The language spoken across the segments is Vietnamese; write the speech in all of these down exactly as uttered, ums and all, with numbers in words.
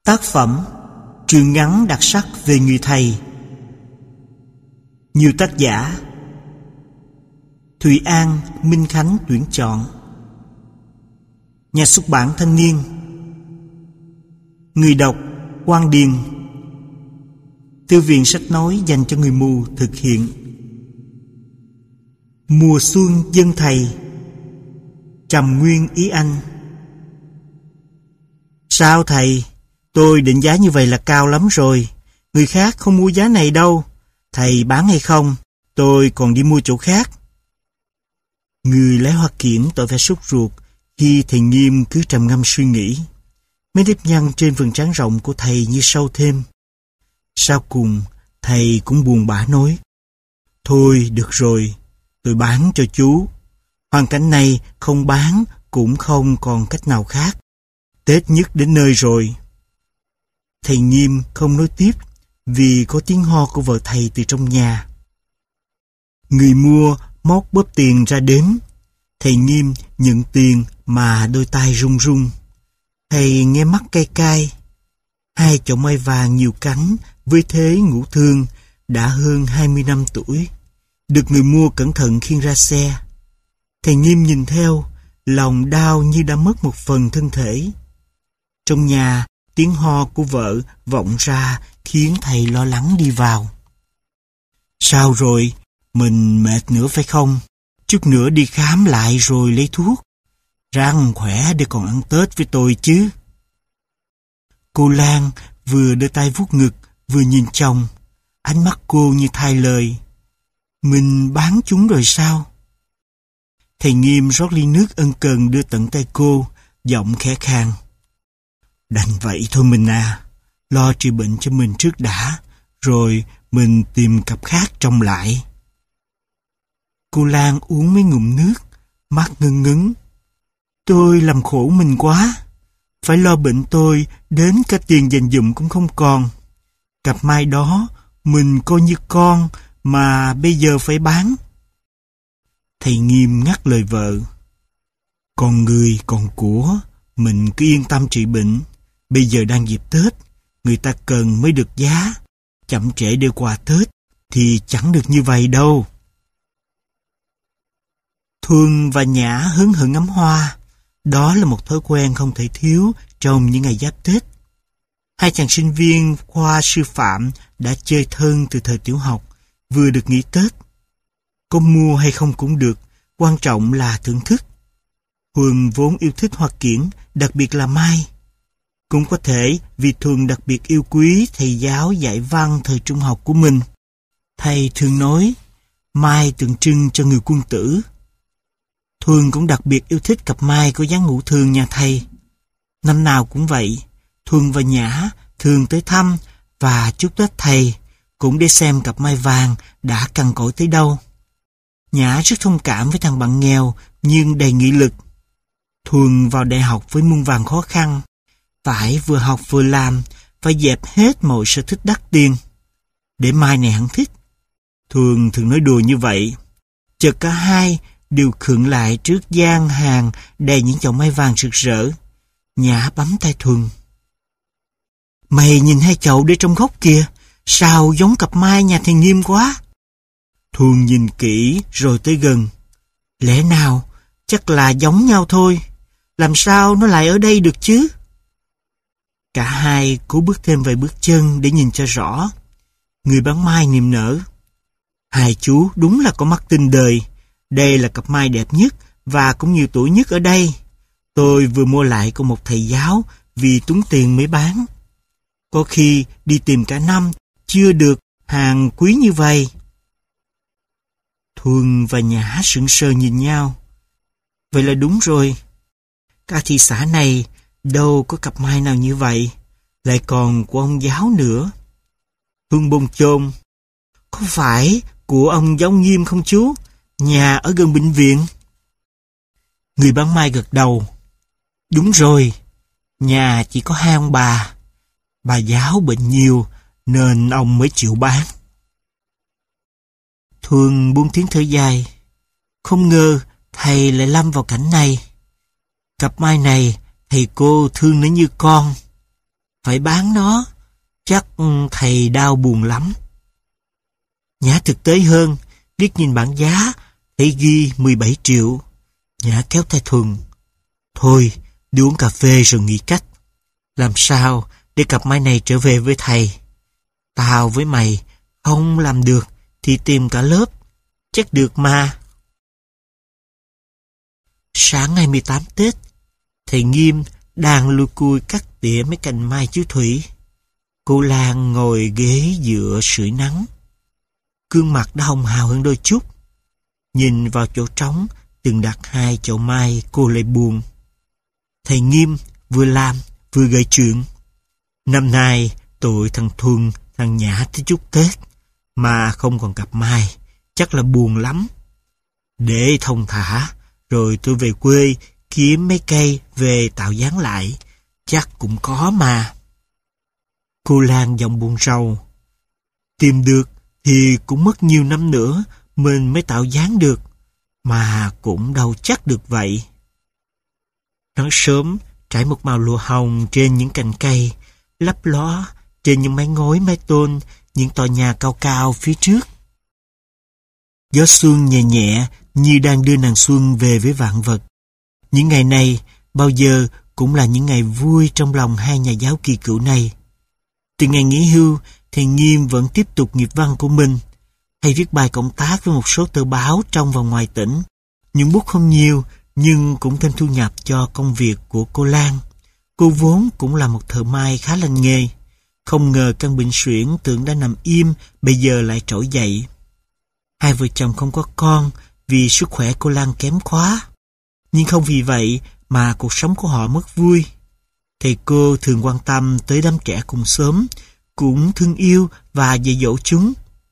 Tác phẩm truyện ngắn đặc sắc về người thầy. Nhiều tác giả: Thùy An, Minh Khánh tuyển chọn. Nhà xuất bản Thanh Niên. Người đọc: Quang Điền. Thư viện sách nói dành cho người mù thực hiện. Mùa xuân dân thầy. Trầm Nguyên Ý Anh. Sao thầy? Tôi định giá như vậy là cao lắm rồi. Người khác không mua giá này đâu. Thầy bán hay không? Tôi còn đi mua chỗ khác. Người lái hoa kiển tỏ vẻ sốt ruột khi thầy Nghiêm cứ trầm ngâm suy nghĩ. Mấy nếp nhăn trên vầng trán rộng của thầy như sâu thêm. Sau cùng, thầy cũng buồn bã nói: Thôi được rồi, tôi bán cho chú. Hoàn cảnh này không bán cũng không còn cách nào khác. Tết nhất đến nơi rồi. Thầy Nghiêm không nói tiếp vì có tiếng ho của vợ thầy từ trong nhà. Người mua móc bóp tiền ra đếm. Thầy Nghiêm nhận tiền mà đôi tay run run. Thầy nghe mắt cay cay. Hai chậu mai vàng nhiều cánh với thế ngũ thương đã hơn hai mươi năm tuổi, được người mua cẩn thận khiêng ra xe. Thầy Nghiêm nhìn theo, lòng đau như đã mất một phần thân thể. Trong nhà, tiếng ho của vợ vọng ra khiến thầy lo lắng đi vào. Sao rồi? Mình mệt nữa phải không? Chút nữa đi khám lại rồi lấy thuốc. Răng khỏe để còn ăn Tết với tôi chứ. Cô Lan vừa đưa tay vuốt ngực vừa nhìn chồng. Ánh mắt cô như thay lời. Mình bán chúng rồi sao? Thầy Nghiêm rót ly nước ân cần đưa tận tay cô, giọng khẽ khàng. Đành vậy thôi mình à, lo trị bệnh cho mình trước đã, rồi mình tìm cặp khác trông lại. Cô Lan uống mấy ngụm nước, mắt ngưng ngứng. Tôi làm khổ mình quá, phải lo bệnh tôi đến cả tiền dành dụm cũng không còn. Cặp mai đó mình coi như con mà bây giờ phải bán. Thầy Nghiêm ngắt lời vợ. Còn người còn của, mình cứ yên tâm trị bệnh. Bây giờ đang dịp Tết, người ta cần mới được giá. Chậm trễ đưa quà Tết thì chẳng được như vậy đâu. Thuần và Nhã hớn hở ngắm hoa. Đó là một thói quen không thể thiếu trong những ngày giáp Tết. Hai chàng sinh viên khoa sư phạm đã chơi thân từ thời tiểu học, vừa được nghỉ Tết. Có mua hay không cũng được, quan trọng là thưởng thức. Thuần vốn yêu thích hoa kiển, đặc biệt là mai. Cũng có thể vì Thuần đặc biệt yêu quý thầy giáo dạy văn thời trung học của mình. Thầy thường nói, mai tượng trưng cho người quân tử. Thuần cũng đặc biệt yêu thích cặp mai có dáng ngũ thường nhà thầy. Năm nào cũng vậy, Thuần và Nhã thường tới thăm và chúc Tết thầy, cũng để xem cặp mai vàng đã cằn cỗi tới đâu. Nhã rất thông cảm với thằng bạn nghèo nhưng đầy nghị lực. Thuần vào đại học với muôn vàn khó khăn, phải vừa học vừa làm, phải dẹp hết mọi sở thích đắt tiền. Để mai này hắn thích. Thuần thường nói đùa như vậy. Chợt cả hai đều khựng lại trước gian hàng đầy những chậu mai vàng rực rỡ. Nhã bấm tay Thuần. Mày nhìn hai chậu để trong góc kìa, sao giống cặp mai nhà thầy Nghiêm quá. Thuần nhìn kỹ rồi tới gần. Lẽ nào chắc là giống nhau thôi, làm sao nó lại ở đây được chứ? Cả hai cố bước thêm vài bước chân để nhìn cho rõ. Người bán mai niềm nở. Hai chú đúng là có mắt tinh đời. Đây là cặp mai đẹp nhất và cũng nhiều tuổi nhất ở đây. Tôi vừa mua lại của một thầy giáo vì túng tiền mới bán. Có khi đi tìm cả năm chưa được hàng quý như vậy. Thuần và Nhã sững sờ nhìn nhau. Vậy là đúng rồi. Cả thị xã này đâu có cặp mai nào như vậy, lại còn của ông giáo nữa. Thuần bồn chồn. Có phải của ông giáo Nghiêm không chú? Nhà ở gần bệnh viện. Người bán mai gật đầu. Đúng rồi, nhà chỉ có hai ông bà. Bà giáo bệnh nhiều nên ông mới chịu bán. Thuần buông tiếng thở dài. Không ngờ thầy lại lâm vào cảnh này. Cặp mai này thầy cô thương nó như con. Phải bán nó, chắc thầy đau buồn lắm. Nhã thực tế hơn, liếc nhìn bảng giá, thấy ghi mười bảy triệu. Nhã kéo tay Thuần. Thôi, đi uống cà phê rồi nghĩ cách. Làm sao để cặp mai này trở về với thầy? Tao với mày không làm được thì tìm cả lớp, chắc được mà. Sáng ngày mười tám Tết, thầy Nghiêm đang lui cui cắt tỉa mấy cành mai chú Thủy. Cô Lan ngồi ghế dựa sưởi nắng. Gương mặt đã hồng hào hơn đôi chút. Nhìn vào chỗ trống từng đặt hai chậu mai, cô lại buồn. Thầy Nghiêm vừa làm vừa gợi chuyện. Năm nay tụi thằng Thuần, thằng Nhã tới chúc Tết mà không còn cặp mai, chắc là buồn lắm. Để thông thả, rồi tôi về quê kiếm mấy cây về tạo dáng lại, chắc cũng có mà. Cô Lan giọng buồn rầu. Tìm được thì cũng mất nhiều năm nữa mình mới tạo dáng được, mà cũng đâu chắc được vậy. Nắng sớm trải một màu lụa hồng trên những cành cây, lấp ló trên những mái ngói mái tôn những tòa nhà cao cao phía trước. Gió xuân nhẹ nhẹ như đang đưa nàng xuân về với vạn vật. Những ngày này bao giờ cũng là những ngày vui trong lòng hai nhà giáo kỳ cựu này. Từ ngày nghỉ hưu, thầy Nghiêm vẫn tiếp tục nghiệp văn của mình. Thầy viết bài cộng tác với một số tờ báo trong và ngoài tỉnh. Những bút không nhiều nhưng cũng thêm thu nhập cho công việc của cô Lan. Cô vốn cũng là một thợ may khá lành nghề. Không ngờ căn bệnh suyễn tưởng đã nằm im, bây giờ lại trỗi dậy. Hai vợ chồng không có con vì sức khỏe cô Lan kém quá. Nhưng không vì vậy mà cuộc sống của họ mất vui. Thầy cô thường quan tâm tới đám trẻ cùng xóm, cũng thương yêu và dạy dỗ chúng.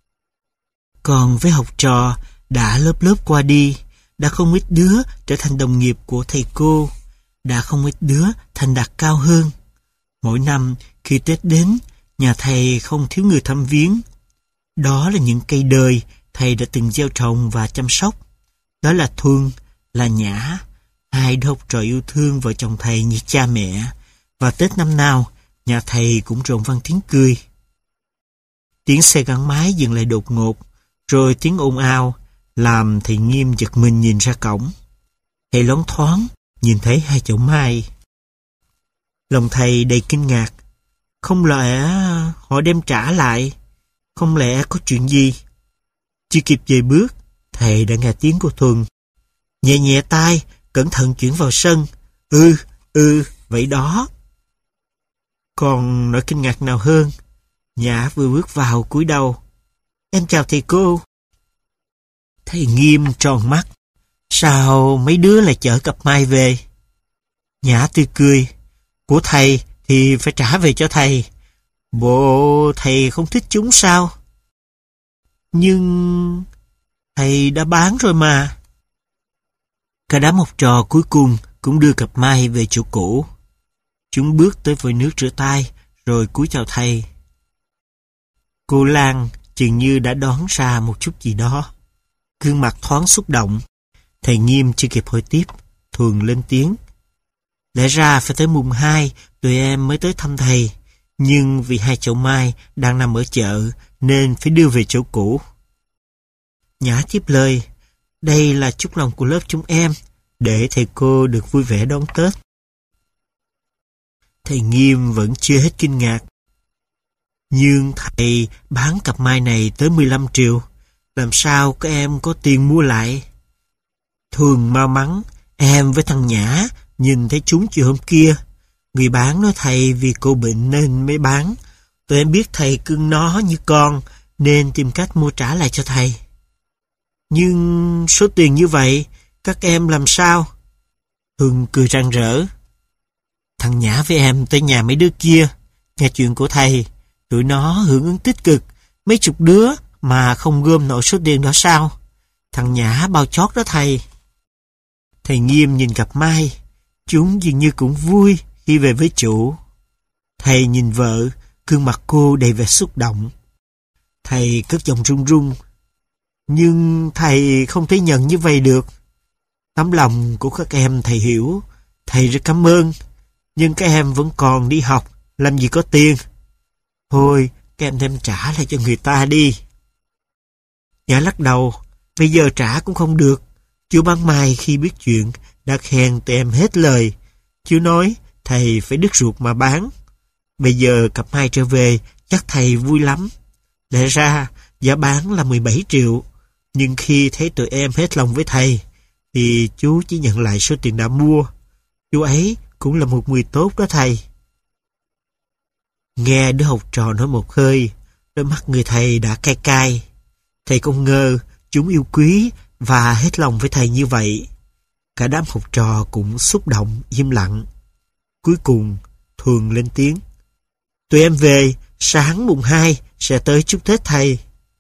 Còn với học trò đã lớp lớp qua đi, đã không ít đứa trở thành đồng nghiệp của thầy cô, đã không ít đứa thành đạt cao hơn. Mỗi năm khi Tết đến, nhà thầy không thiếu người thăm viếng. Đó là những cây đời thầy đã từng gieo trồng và chăm sóc. Đó là Thuần, là Nhã, hai đứa học trò yêu thương vợ chồng thầy như cha mẹ. Và Tết năm nào, nhà thầy cũng rộn vang tiếng cười. Tiếng xe gắn máy dừng lại đột ngột, rồi tiếng ồn ào làm thầy Nghiêm giật mình nhìn ra cổng. Thầy loáng thoáng nhìn thấy hai chậu mai. Lòng thầy đầy kinh ngạc. Không lẽ họ đem trả lại? Không lẽ có chuyện gì? Chưa kịp về bước, thầy đã nghe tiếng của Thuần. Nhẹ nhẹ tay, cẩn thận chuyển vào sân. Ừ, ừ, vậy đó. Còn nỗi kinh ngạc nào hơn, Nhã vừa bước vào cúi đầu. Em chào thầy cô. Thầy Nghiêm tròn mắt. Sao mấy đứa lại chở cặp mai về? Nhã tươi cười. Của thầy thì phải trả về cho thầy. Bộ thầy không thích chúng sao? Nhưng thầy đã bán rồi mà. Cả đám học trò cuối cùng cũng đưa cặp mai về chỗ cũ. Chúng bước tới vòi nước rửa tay, rồi cúi chào thầy. Cô Lan chừng như đã đoán ra một chút gì đó. Gương mặt thoáng xúc động. Thầy Nghiêm chưa kịp hỏi tiếp, Thuần lên tiếng. Lẽ ra phải tới mùng hai, tụi em mới tới thăm thầy. Nhưng vì hai chậu mai đang nằm ở chợ, nên phải đưa về chỗ cũ. Nhã tiếp lời. Đây là chúc lòng của lớp chúng em, để thầy cô được vui vẻ đón Tết. Thầy Nghiêm vẫn chưa hết kinh ngạc. Nhưng thầy bán cặp mai này tới mười lăm triệu. Làm sao các em có tiền mua lại? Thường mau mắn, em với thằng Nhã nhìn thấy chúng chiều hôm kia. Người bán nói thầy vì cô bệnh nên mới bán. Tụi em biết thầy cưng nó như con, nên tìm cách mua trả lại cho thầy. Nhưng số tiền như vậy, các em làm sao? Hưng cười rạng rỡ. Thằng Nhã với em tới nhà mấy đứa kia, nghe chuyện của thầy. Tụi nó hưởng ứng tích cực, mấy chục đứa mà không gom nổi số tiền đó sao? Thằng Nhã bao chót đó thầy. Thầy Nghiêm nhìn cặp mai, chúng dường như cũng vui khi về với chủ. Thầy nhìn vợ, gương mặt cô đầy vẻ xúc động. Thầy cất giọng run run. Nhưng thầy không thể nhận như vậy được. Tấm lòng của các em thầy hiểu, thầy rất cảm ơn. Nhưng các em vẫn còn đi học, làm gì có tiền. Thôi, các em đem trả lại cho người ta đi. Nhã lắc đầu, bây giờ trả cũng không được. Chú bán mai khi biết chuyện đã khen tụi em hết lời. Chú nói thầy phải đứt ruột mà bán. Bây giờ cặp mai trở về chắc thầy vui lắm. Lẽ ra giá bán là mười bảy triệu, nhưng khi thấy tụi em hết lòng với thầy thì chú chỉ nhận lại số tiền đã mua. Chú ấy cũng là một người tốt đó thầy. Nghe đứa học trò nói một hơi, đôi mắt người thầy đã cay cay. Thầy không ngờ chúng yêu quý và hết lòng với thầy như vậy. Cả đám học trò cũng xúc động, im lặng. Cuối cùng, Thuần lên tiếng. Tụi em về, sáng mùng hai sẽ tới chúc Tết thầy.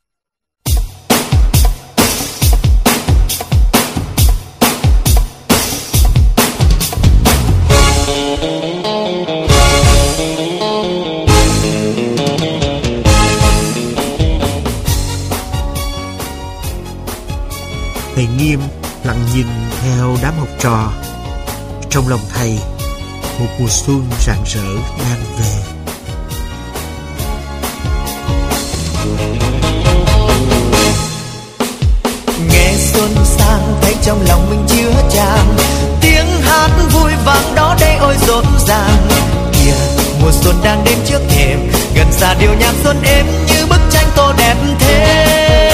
Thầy Nghiêm lặng nhìn theo đám học trò. Trong lòng thầy, một mùa xuân rạng rỡ đang về. Nghe xuân sang thấy trong lòng mình chứa tràn tiếng hát vui vang đó đây ôi rộn ràng. Kìa mùa xuân đang đến trước thềm, gần xa điệu nhạc xuân êm như bức tranh tô đẹp thế.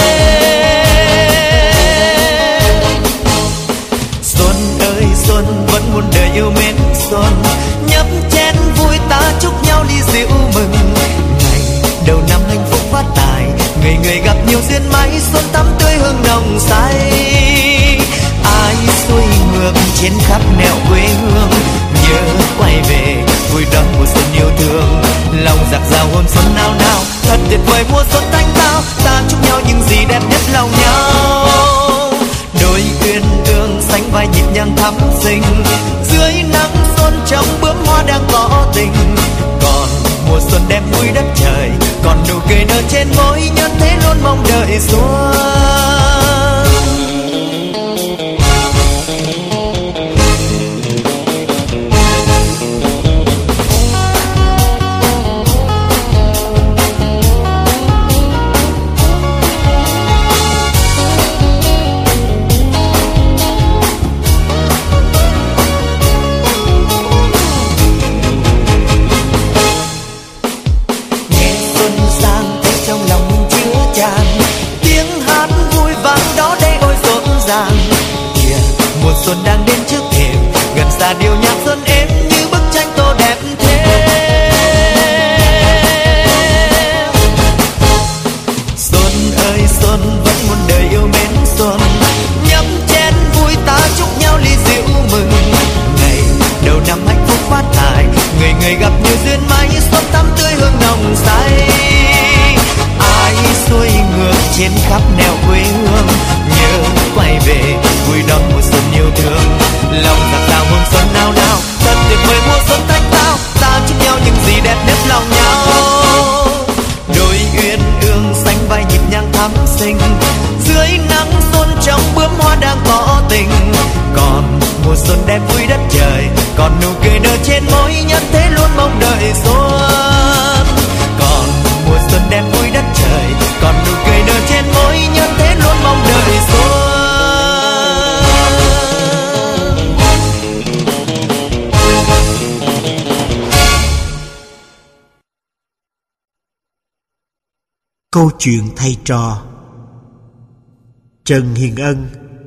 Xuân ơi xuân vẫn muôn đời yêu mến xuân, nhấp chén vui ta chúc nhau ly rượu mừng. Ngày đầu năm hạnh phúc phát tài, người người gặp nhiều duyên may, xuân tắm tươi hương nồng say. Ai xuôi ngược trên khắp nẻo quê hương, nhớ quay về vui đón mùa xuân yêu thương. Lòng dạt dào hôn xuân nao nao, thật tuyệt vời mùa xuân thanh tao. Ta chúc nhau những gì đẹp nhất lòng nhau. Đôi uyên ương sánh vai nhịp nhàng thắm xinh, dưới nắng xuân trong bướm hoa đang tỏ tình. Còn mùa xuân đem vui đất trời, còn nụ cười nở trên môi, nhân thế luôn mong đợi xuân. Xuân đang đến trước thềm, gần xa điệu nhạc xuân êm như bức tranh tô đẹp thế. Xuân ơi xuân vẫn muôn đời yêu mến xuân, nhấp chén vui ta chúc nhau ly rượu mừng. Ngày đầu năm hạnh phúc phát tài, người người gặp nhiều duyên may, xuân tắm tươi hương nồng say. Ai xuôi ngược trên khắp nẻo quê hương, nhớ quay về vui đón mùa xuân yêu thương. Lòng dạt dào hương xuân nao nao, thật tuyệt vời mùa xuân thanh tao. Ta chúc nhau những gì đẹp nhất lòng nhau. Đôi uyên ương sánh vai nhịp nhàng thắm xinh, dưới nắng xuân trong bướm hoa đang tỏ tình. Còn mùa xuân đem vui đất trời, còn nụ cười nở trên môi, nhân thế luôn mong đợi xuân. Còn mùa xuân đem vui đất trời, còn nụ cười nở trên môi, nhân thế luôn mong đợi xuân. Câu chuyện thầy trò. Trần Hiền Ân.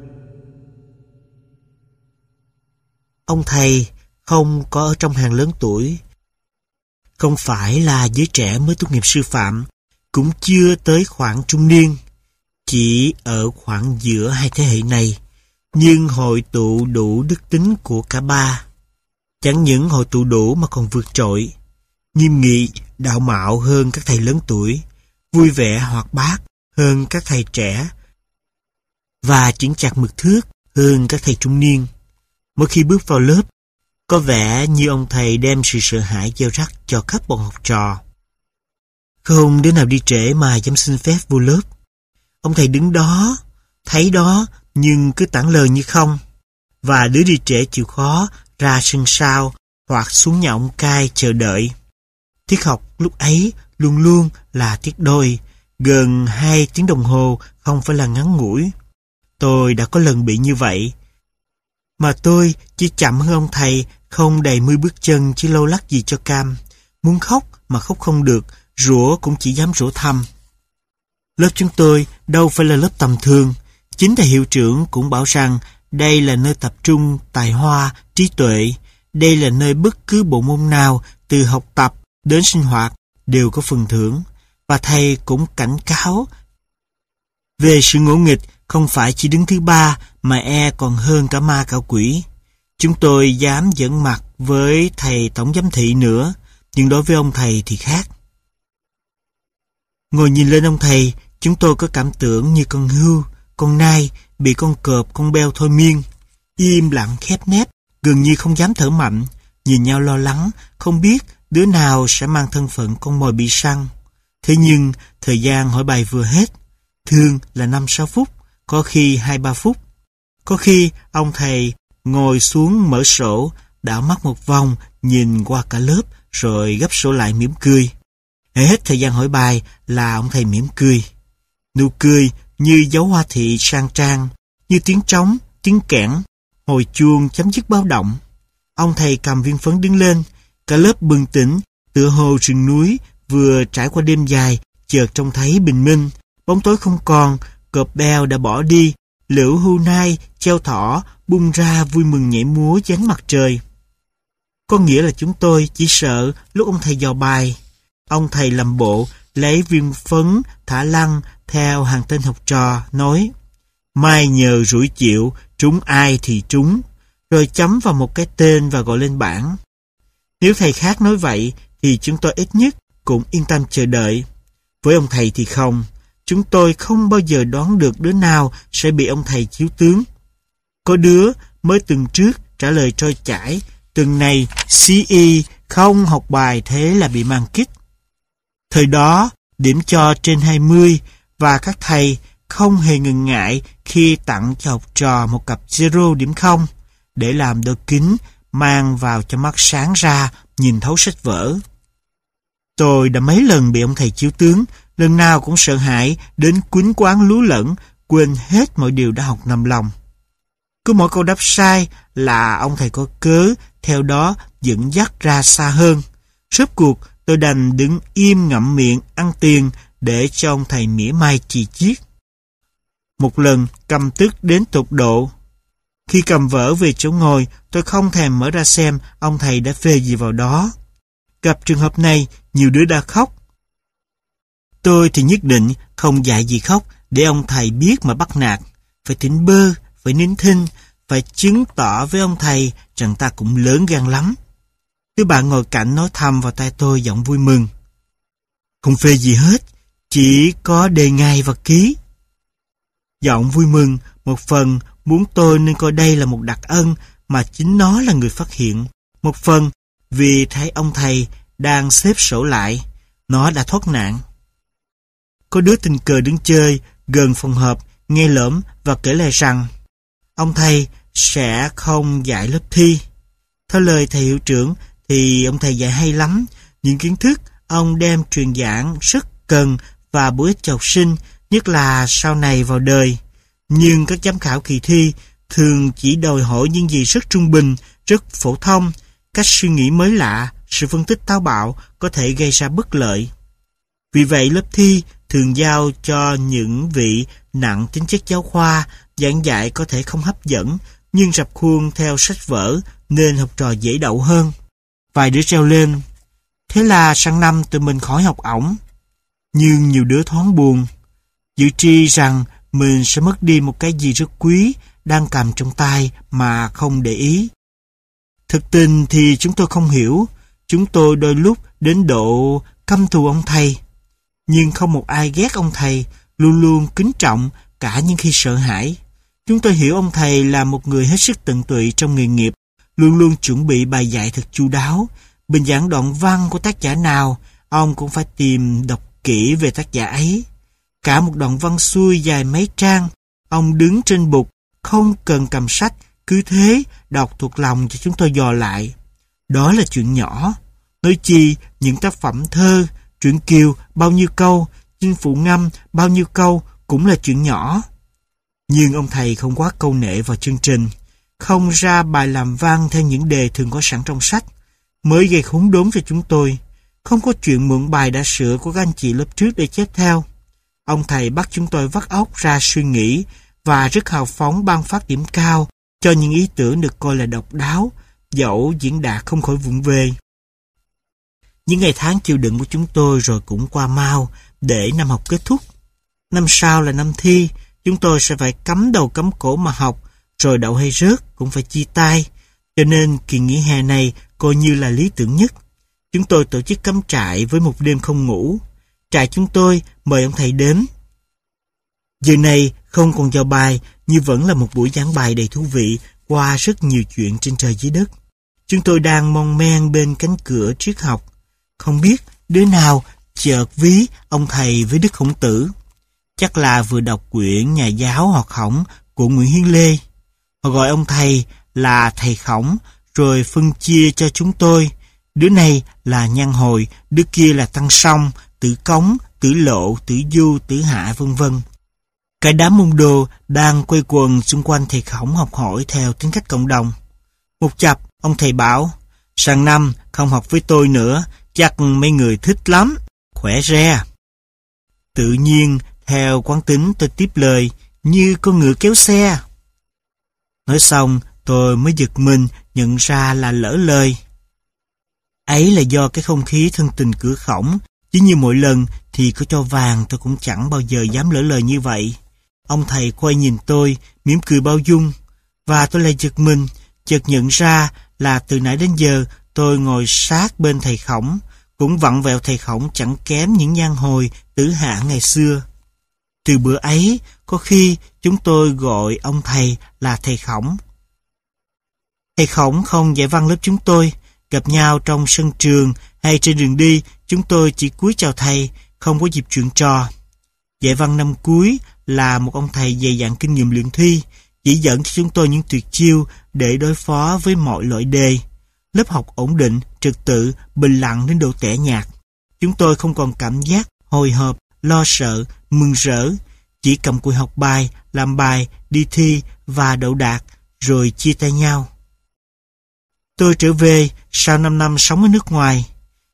Ông thầy không có ở trong hàng lớn tuổi, không phải là giới trẻ mới tốt nghiệp sư phạm, cũng chưa tới khoảng trung niên, chỉ ở khoảng giữa hai thế hệ này, nhưng hội tụ đủ đức tính của cả ba. Chẳng những hội tụ đủ mà còn vượt trội, nghiêm nghị, đạo mạo hơn các thầy lớn tuổi, vui vẻ hoạt bát hơn các thầy trẻ, và chững chạc mực thước hơn các thầy trung niên. Mỗi khi bước vào lớp, có vẻ như ông thầy đem sự sợ hãi gieo rắc cho các bọn học trò. Không đứa nào đi trễ mà dám xin phép vô lớp. Ông thầy đứng đó, thấy đó, nhưng cứ tản lờ như không. Và đứa đi trễ chịu khó ra sân sau hoặc xuống nhà ông cai chờ đợi. Tiết học lúc ấy luôn luôn là tiết đôi, gần hai tiếng đồng hồ, không phải là ngắn ngủi. Tôi đã có lần bị như vậy. Mà tôi chỉ chậm hơn ông thầy không đầy mươi bước chân, chỉ lâu lắc gì cho cam. Muốn khóc mà khóc không được, rủa cũng chỉ dám rủa thầm. Lớp chúng tôi đâu phải là lớp tầm thường. Chính thầy hiệu trưởng cũng bảo rằng đây là nơi tập trung tài hoa, trí tuệ. Đây là nơi bất cứ bộ môn nào, từ học tập đến sinh hoạt, đều có phần thưởng. Và thầy cũng cảnh cáo về sự ngỗ nghịch không phải chỉ đứng thứ ba mà e còn hơn cả ma cả quỷ. Chúng tôi dám giỡn mặt với thầy tổng giám thị nữa, nhưng đối với ông thầy thì khác. Ngồi nhìn lên ông thầy, chúng tôi có cảm tưởng như con hươu, con nai bị con cọp, con beo thôi miên. Im lặng khép nép, gần như không dám thở mạnh, nhìn nhau lo lắng, không biết đứa nào sẽ mang thân phận con mồi bị săn. Thế nhưng, thời gian hỏi bài vừa hết, thường là năm sáu phút, có khi hai ba phút. Có khi ông thầy ngồi xuống mở sổ, đảo mắt một vòng, nhìn qua cả lớp, rồi gấp sổ lại mỉm cười. Hễ hết thời gian hỏi bài là ông thầy mỉm cười. Nụ cười như dấu hoa thị sang trang, như tiếng trống, tiếng kẽn, hồi chuông chấm dứt báo động. Ông thầy cầm viên phấn đứng lên, cả lớp bừng tỉnh, tựa hồ rừng núi vừa trải qua đêm dài, chợt trông thấy bình minh, bóng tối không còn, cọp beo đã bỏ đi, lửa hưu nai, treo thỏ bung ra vui mừng nhảy múa dưới ánh mặt trời. Có nghĩa là chúng tôi chỉ sợ lúc ông thầy dò bài. Ông thầy làm bộ lấy viên phấn thả lăn theo hàng tên học trò, nói mai nhờ rủi chịu, trúng ai thì trúng, rồi chấm vào một cái tên và gọi lên bảng. Nếu thầy khác nói vậy thì chúng tôi ít nhất cũng yên tâm chờ đợi. Với ông thầy thì không, chúng tôi không bao giờ đoán được đứa nào sẽ bị ông thầy chiếu tướng. Có đứa mới tuần trước trả lời trôi chảy, tuần này xê e không học bài thế là bị mang kích. Thời đó, điểm cho trên hai mươi và các thầy không hề ngần ngại khi tặng cho học trò một cặp zero điểm không để làm đôi kính mang vào cho mắt sáng ra nhìn thấu sách vở. Tôi đã mấy lần bị ông thầy chiếu tướng, lần nào cũng sợ hãi đến quýnh quáng lú lẫn, quên hết mọi điều đã học nằm lòng. Cứ mỗi câu đáp sai là ông thầy có cớ, theo đó dẫn dắt ra xa hơn. Rốt cuộc tôi đành đứng im ngậm miệng ăn tiền để cho ông thầy mỉa mai chì chiết. Một lần căm tức đến tột độ. Khi cầm vở về chỗ ngồi, tôi không thèm mở ra xem ông thầy đã phê gì vào đó. Gặp trường hợp này, nhiều đứa đã khóc. Tôi thì nhất định không dạy gì khóc để ông thầy biết mà bắt nạt. Phải thỉnh bơ, phải nín thinh, phải chứng tỏ với ông thầy rằng ta cũng lớn gan lắm. Đứa bạn ngồi cạnh nói thầm vào tai tôi giọng vui mừng. Không phê gì hết, chỉ có đề ngay và ký. Giọng vui mừng, một phần muốn tôi nên coi đây là một đặc ân mà chính nó là người phát hiện. Một phần vì thấy ông thầy đang xếp sổ lại, nó đã thoát nạn. Có đứa tình cờ đứng chơi gần phòng họp, nghe lỡm và kể lại rằng ông thầy sẽ không dạy lớp thi. Theo lời thầy hiệu trưởng thì ông thầy dạy hay lắm. Những kiến thức ông đem truyền giảng rất cần và bổ ích cho học sinh, nhất là sau này vào đời. Nhưng các giám khảo kỳ thi thường chỉ đòi hỏi những gì rất trung bình, rất phổ thông. Cách suy nghĩ mới lạ, sự phân tích táo bạo có thể gây ra bất lợi. Vì vậy lớp thi thường giao cho những vị nặng tính chất giáo khoa, giảng dạy có thể không hấp dẫn, nhưng rập khuôn theo sách vở nên học trò dễ đậu hơn. Vài đứa treo lên, thế là sang năm tụi mình khỏi học ổng. Nhưng nhiều đứa thoáng buồn, dự tri rằng mình sẽ mất đi một cái gì rất quý đang cầm trong tay mà không để ý. Thực tình thì chúng tôi không hiểu, chúng tôi đôi lúc đến độ căm thù ông thầy. Nhưng không một ai ghét ông thầy, luôn luôn kính trọng cả những khi sợ hãi. Chúng tôi hiểu ông thầy là một người hết sức tận tụy trong nghề nghiệp, luôn luôn chuẩn bị bài dạy thật chu đáo. Bình giảng đoạn văn của tác giả nào, ông cũng phải tìm đọc kỹ về tác giả ấy. Cả một đoạn văn xuôi dài mấy trang, ông đứng trên bục, không cần cầm sách, cứ thế đọc thuộc lòng cho chúng tôi dò lại. Đó là chuyện nhỏ. Nói chi những tác phẩm thơ, truyện kiều bao nhiêu câu, chinh phụ ngâm bao nhiêu câu cũng là chuyện nhỏ. Nhưng ông thầy không quá câu nệ vào chương trình, không ra bài làm văn theo những đề thường có sẵn trong sách, mới gây khốn đốn cho chúng tôi. Không có chuyện mượn bài đã sửa của các anh chị lớp trước để chép theo. Ông thầy bắt chúng tôi vắt óc ra suy nghĩ và rất hào phóng ban phát điểm cao cho những ý tưởng được coi là độc đáo, dẫu diễn đạt không khỏi vụng về. Những ngày tháng chịu đựng của chúng tôi rồi cũng qua mau để năm học kết thúc. Năm sau là năm thi, chúng tôi sẽ phải cắm đầu cắm cổ mà học, rồi đậu hay rớt cũng phải chia tay. Cho nên kỳ nghỉ hè này coi như là lý tưởng nhất. Chúng tôi tổ chức cắm trại với một đêm không ngủ. Trại chúng tôi mời ông thầy đến. Giờ này không còn vào bài, nhưng vẫn là một buổi giảng bài đầy thú vị qua rất nhiều chuyện trên trời dưới đất. Chúng tôi đang mon men bên cánh cửa triết học. Không biết đứa nào chợt ví ông thầy với Đức Khổng Tử. Chắc là vừa đọc quyển Nhà giáo Hoạt Khổng của Nguyễn Hiến Lê. Họ gọi ông thầy là thầy Khổng, rồi phân chia cho chúng tôi. Đứa này là Nhan Hồi, đứa kia là Tăng Song, Tử Cống, Tử Lộ, Tử Du, Tử Hạ, vân vân. Cả đám môn đồ đang quay quần xung quanh thầy Khổng học hỏi theo tính cách cộng đồng. Một chập, ông thầy bảo, sang năm không học với tôi nữa, chắc mấy người thích lắm, khỏe re. Tự nhiên, theo quán tính tôi tiếp lời, như con ngựa kéo xe. Nói xong, tôi mới giật mình nhận ra là lỡ lời. Ấy là do cái không khí thân tình cửa Khổng, chứ như mỗi lần thì có cho vàng tôi cũng chẳng bao giờ dám lỡ lời như vậy. Ông thầy quay nhìn tôi, mỉm cười bao dung, và tôi lại giật mình, chợt nhận ra là từ nãy đến giờ tôi ngồi sát bên thầy Khổng, cũng vặn vẹo thầy Khổng chẳng kém những Nhan Hồi, Tử Hạ ngày xưa. Từ bữa ấy, có khi chúng tôi gọi ông thầy là thầy Khổng. Thầy Khổng không dạy văn lớp chúng tôi, gặp nhau trong sân trường hay trên đường đi, chúng tôi chỉ cúi chào thầy, không có dịp chuyện trò. Dạy văn năm cuối là một ông thầy dày dặn kinh nghiệm luyện thi, chỉ dẫn cho chúng tôi những tuyệt chiêu để đối phó với mọi loại đề. Lớp học ổn định, trật tự, bình lặng đến độ tẻ nhạt. Chúng tôi không còn cảm giác hồi hộp, lo sợ, mừng rỡ, chỉ cầm cùi học bài, làm bài, đi thi và đậu đạt, rồi chia tay nhau. Tôi trở về sau năm năm sống ở nước ngoài.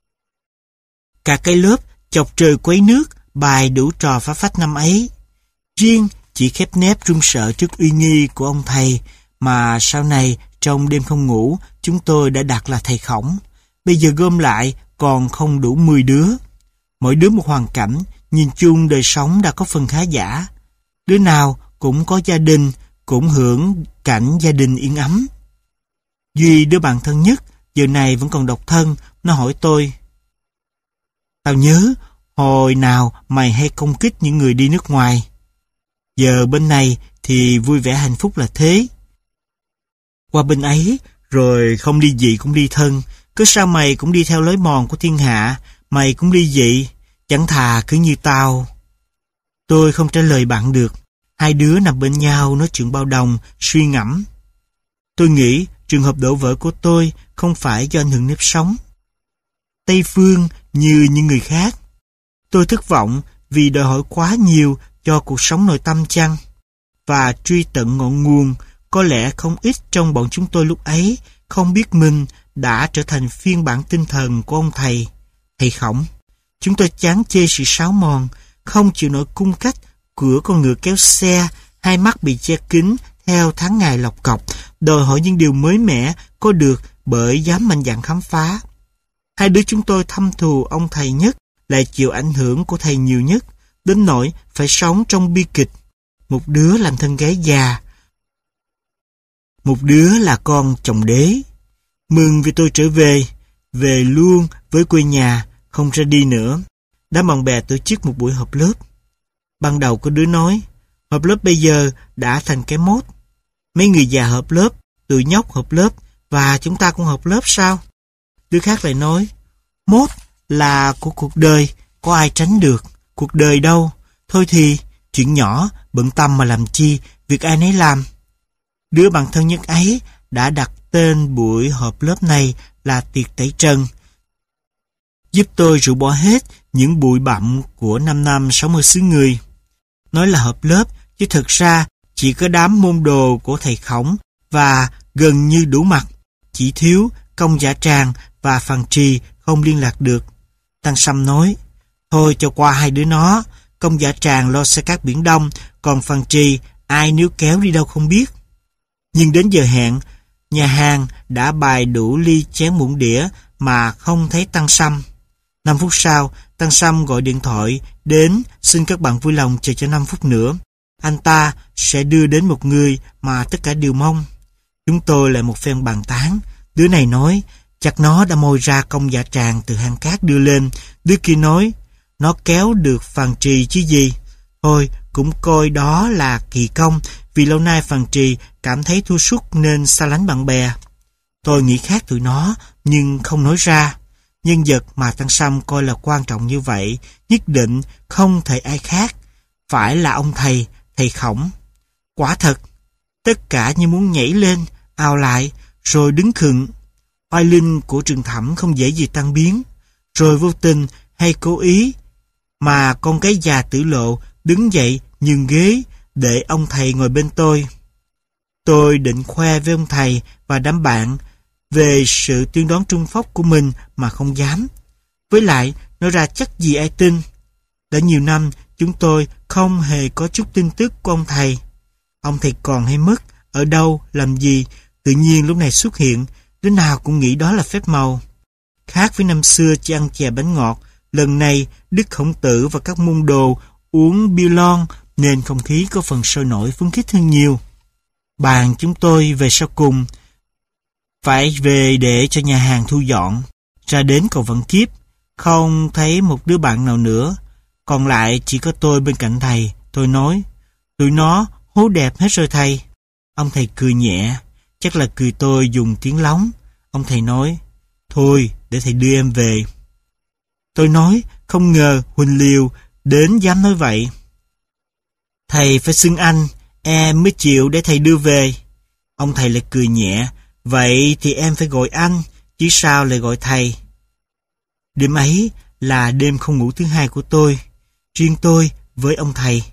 Cả cái lớp chọc trời quấy nước, bài đủ trò phá phách năm ấy. Riêng chỉ khép nép run sợ trước uy nghi của ông thầy mà sau này trong đêm không ngủ chúng tôi đã đặt là thầy Khổng. Bây giờ gom lại còn không đủ mười đứa. Mỗi đứa một hoàn cảnh, nhìn chung đời sống đã có phần khá giả. Đứa nào cũng có gia đình, cũng hưởng cảnh gia đình yên ấm. Duy đứa bạn thân nhất, giờ này vẫn còn độc thân, nó hỏi tôi. Tao nhớ, hồi nào mày hay công kích những người đi nước ngoài. Giờ bên này thì vui vẻ hạnh phúc là thế. Qua bên ấy, rồi không ly dị cũng ly thân. Cứ sao mày cũng đi theo lối mòn của thiên hạ, mày cũng ly dị, chẳng thà cứ như tao. Tôi không trả lời bạn được. Hai đứa nằm bên nhau nói chuyện bao đồng, suy ngẫm. Tôi nghĩ trường hợp đổ vỡ của tôi không phải do ảnh hưởng nếp sống Tây phương như những người khác. Tôi thất vọng vì đòi hỏi quá nhiều cho cuộc sống nội tâm chăng? Và truy tận ngọn nguồn, có lẽ không ít trong bọn chúng tôi lúc ấy không biết mình đã trở thành phiên bản tinh thần của ông thầy, thầy Khổng. Chúng tôi chán chê sự sáo mòn, không chịu nổi cung cách của con ngựa kéo xe, hai mắt bị che kín theo tháng ngày lọc cọc, đòi hỏi những điều mới mẻ có được bởi dám mạnh dạn khám phá. Hai đứa chúng tôi thâm thù ông thầy nhất, lại chịu ảnh hưởng của thầy nhiều nhất, đến nỗi phải sống trong bi kịch. Một đứa làm thân gái già, một đứa là con chồng đế. Mừng vì tôi trở về, về luôn với quê nhà, không ra đi nữa. Đám bạn bè tổ chức một buổi họp lớp. Ban đầu có đứa nói, họp lớp bây giờ đã thành cái mốt. Mấy người già họp lớp, tụi nhóc họp lớp, và chúng ta cũng họp lớp sao? Đứa khác lại nói, mốt là của cuộc đời, có ai tránh được. Cuộc đời đâu? Thôi thì, chuyện nhỏ, bận tâm mà làm chi, việc ai nấy làm. Đứa bạn thân nhất ấy đã đặt tên buổi họp lớp này là tiệc tẩy trần. giúp tôi rũ bỏ hết những bụi bặm của năm năm sáu mươi xứ người. Nói là họp lớp, chứ thực ra chỉ có đám môn đồ của thầy Khổng và gần như đủ mặt, chỉ thiếu Công Giả Tràng và Phàn Trì không liên lạc được. Tăng Sâm nói, thôi cho qua hai đứa nó, Công Giả Tràng lo xe cát Biển Đông, còn Phàn Trì ai níu kéo đi đâu không biết. Nhưng đến giờ hẹn, nhà hàng đã bày đủ ly chén muỗng đĩa mà không thấy Tăng Sâm. Năm phút sau, Tăng Sâm gọi điện thoại đến xin các bạn vui lòng chờ cho năm phút nữa. Anh ta sẽ đưa đến một người mà tất cả đều mong. Chúng tôi lại một phen bàn tán. Đứa này nói, chắc nó đã môi ra Công Giả Tràng từ hang cát đưa lên. Đứa kia nói, nó kéo được Phàn Trì chứ gì. Thôi, cũng coi đó là kỳ công, vì lâu nay Phàn Trì cảm thấy thua sút nên xa lánh bạn bè. Tôi nghĩ khác tụi nó, nhưng không nói ra. Nhân vật mà Tăng Sâm coi là quan trọng như vậy, nhất định không thể ai khác, phải là ông thầy, thầy Khổng. Quả thật, tất cả như muốn nhảy lên, ào lại, rồi đứng khựng. Oai linh của trường Thẩm không dễ gì tan biến, rồi vô tình hay cố ý, mà con cái già Tử Lộ đứng dậy nhường ghế để ông thầy ngồi bên tôi. Tôi định khoe với ông thầy và đám bạn về sự tiên đoán trung phóc của mình mà không dám. Với lại, nói ra chắc gì ai tin. Đã nhiều năm, chúng tôi không hề có chút tin tức của ông thầy. Ông thầy còn hay mất, ở đâu, làm gì, tự nhiên lúc này xuất hiện, đứa nào cũng nghĩ đó là phép màu. Khác với năm xưa chỉ ăn chè bánh ngọt, lần này Đức Khổng Tử và các môn đồ uống bia lon nên không khí có phần sôi nổi phấn khích hơn nhiều. Bàn chúng tôi về sau cùng, phải về để cho nhà hàng thu dọn. Ra đến cầu Vạn Kiếp, không thấy một đứa bạn nào nữa, còn lại chỉ có tôi bên cạnh thầy. Tôi nói, tụi nó hố đẹp hết rồi thầy. Ông thầy cười nhẹ, chắc là cười tôi dùng tiếng lóng. Ông thầy nói, thôi để thầy đưa em về. Tôi nói, không ngờ Huỳnh Liều đến dám nói vậy. Thầy phải xưng anh, em mới chịu để thầy đưa về. Ông thầy lại cười nhẹ, vậy thì em phải gọi anh, chứ sao lại gọi thầy. Đêm ấy là đêm không ngủ thứ hai của tôi, riêng tôi với ông thầy.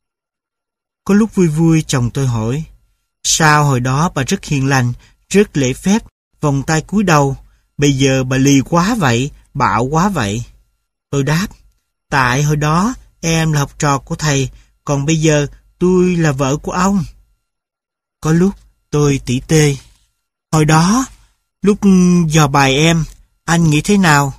Có lúc vui vui chồng tôi hỏi, sao hồi đó bà rất hiền lành, rất lễ phép, vòng tay cúi đầu, bây giờ bà lì quá vậy, bạo quá vậy. Tôi đáp, tại hồi đó em là học trò của thầy, còn bây giờ tôi là vợ của ông. Có lúc tôi tỉ tê, hồi đó, lúc dò bài em, anh nghĩ thế nào?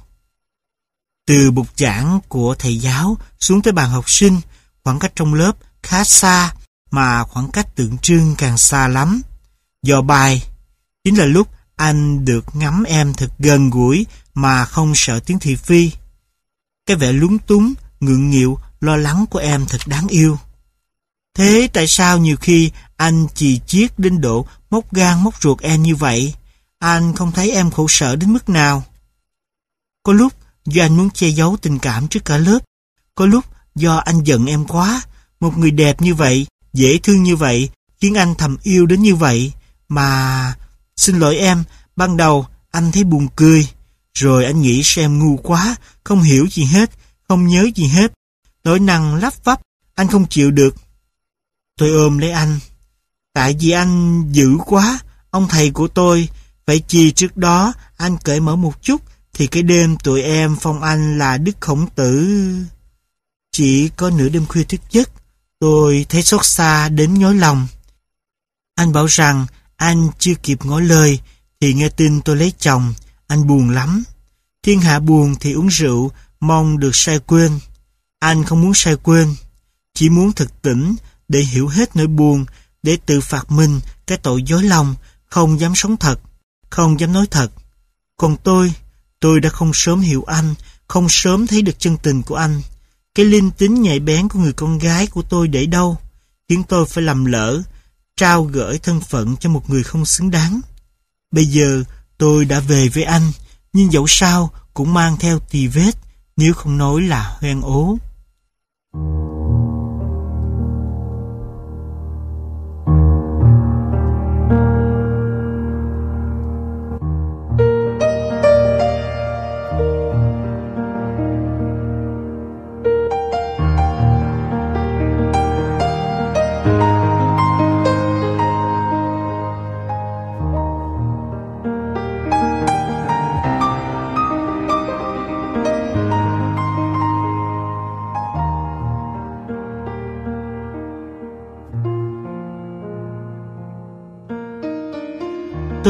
Từ bục giảng của thầy giáo xuống tới bàn học sinh, khoảng cách trong lớp khá xa, mà khoảng cách tượng trưng càng xa lắm. Dò bài, chính là lúc anh được ngắm em thật gần gũi mà không sợ tiếng thị phi. Cái vẻ lúng túng, ngượng nghịu, lo lắng của em thật đáng yêu. Thế tại sao nhiều khi anh chì chiết đến độ móc gan móc ruột em như vậy? Anh không thấy em khổ sở đến mức nào? Có lúc do anh muốn che giấu tình cảm trước cả lớp. Có lúc do anh giận em quá. Một người đẹp như vậy, dễ thương như vậy, khiến anh thầm yêu đến như vậy. Mà... Xin lỗi em, ban đầu anh thấy buồn cười. Rồi anh nghĩ sao em ngu quá, không hiểu gì hết, không nhớ gì hết. Nói năng lắp vắp, anh không chịu được. Tôi ôm lấy anh. Tại vì anh dữ quá, ông thầy của tôi. Vậy chi trước đó anh cởi mở một chút, thì cái đêm tụi em phong anh là Đức Khổng Tử. Chỉ có nửa đêm khuya thức giấc, tôi thấy xót xa đến nhói lòng. Anh bảo rằng anh chưa kịp ngỏ lời thì nghe tin tôi lấy chồng. Anh buồn lắm. Thiên hạ buồn thì uống rượu, mong được say quên. Anh không muốn say quên, chỉ muốn thực tỉnh để hiểu hết nỗi buồn, để tự phạt mình cái tội dối lòng, không dám sống thật, không dám nói thật. Còn tôi, tôi đã không sớm hiểu anh, không sớm thấy được chân tình của anh. Cái linh tính nhạy bén của người con gái của tôi để đâu, khiến tôi phải lầm lỡ, trao gửi thân phận cho một người không xứng đáng. Bây giờ tôi đã về với anh, nhưng dẫu sao cũng mang theo tì vết, nếu không nói là hoen ố.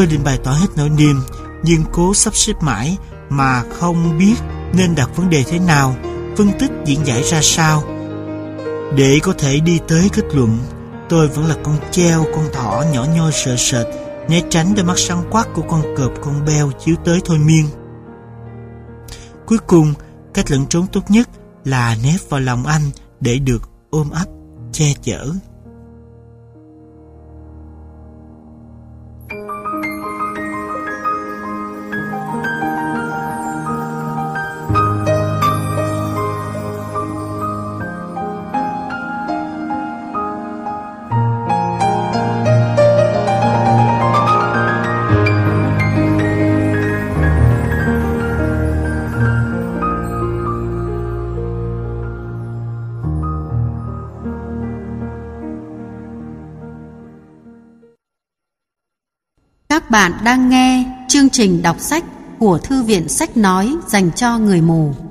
Tôi định bày tỏ hết nỗi niềm, nhưng cố sắp xếp mãi mà không biết nên đặt vấn đề thế nào, phân tích diễn giải ra sao để có thể đi tới kết luận. Tôi vẫn là con treo, con thỏ nhỏ nhoi sợ sệt, né tránh đôi mắt sáng quắc của con cọp con beo chiếu tới thôi miên. Cuối cùng, cách lẩn trốn tốt nhất là nép vào lòng anh để được ôm ấp, che chở. Các bạn đang nghe chương trình đọc sách của Thư viện Sách Nói dành cho người mù.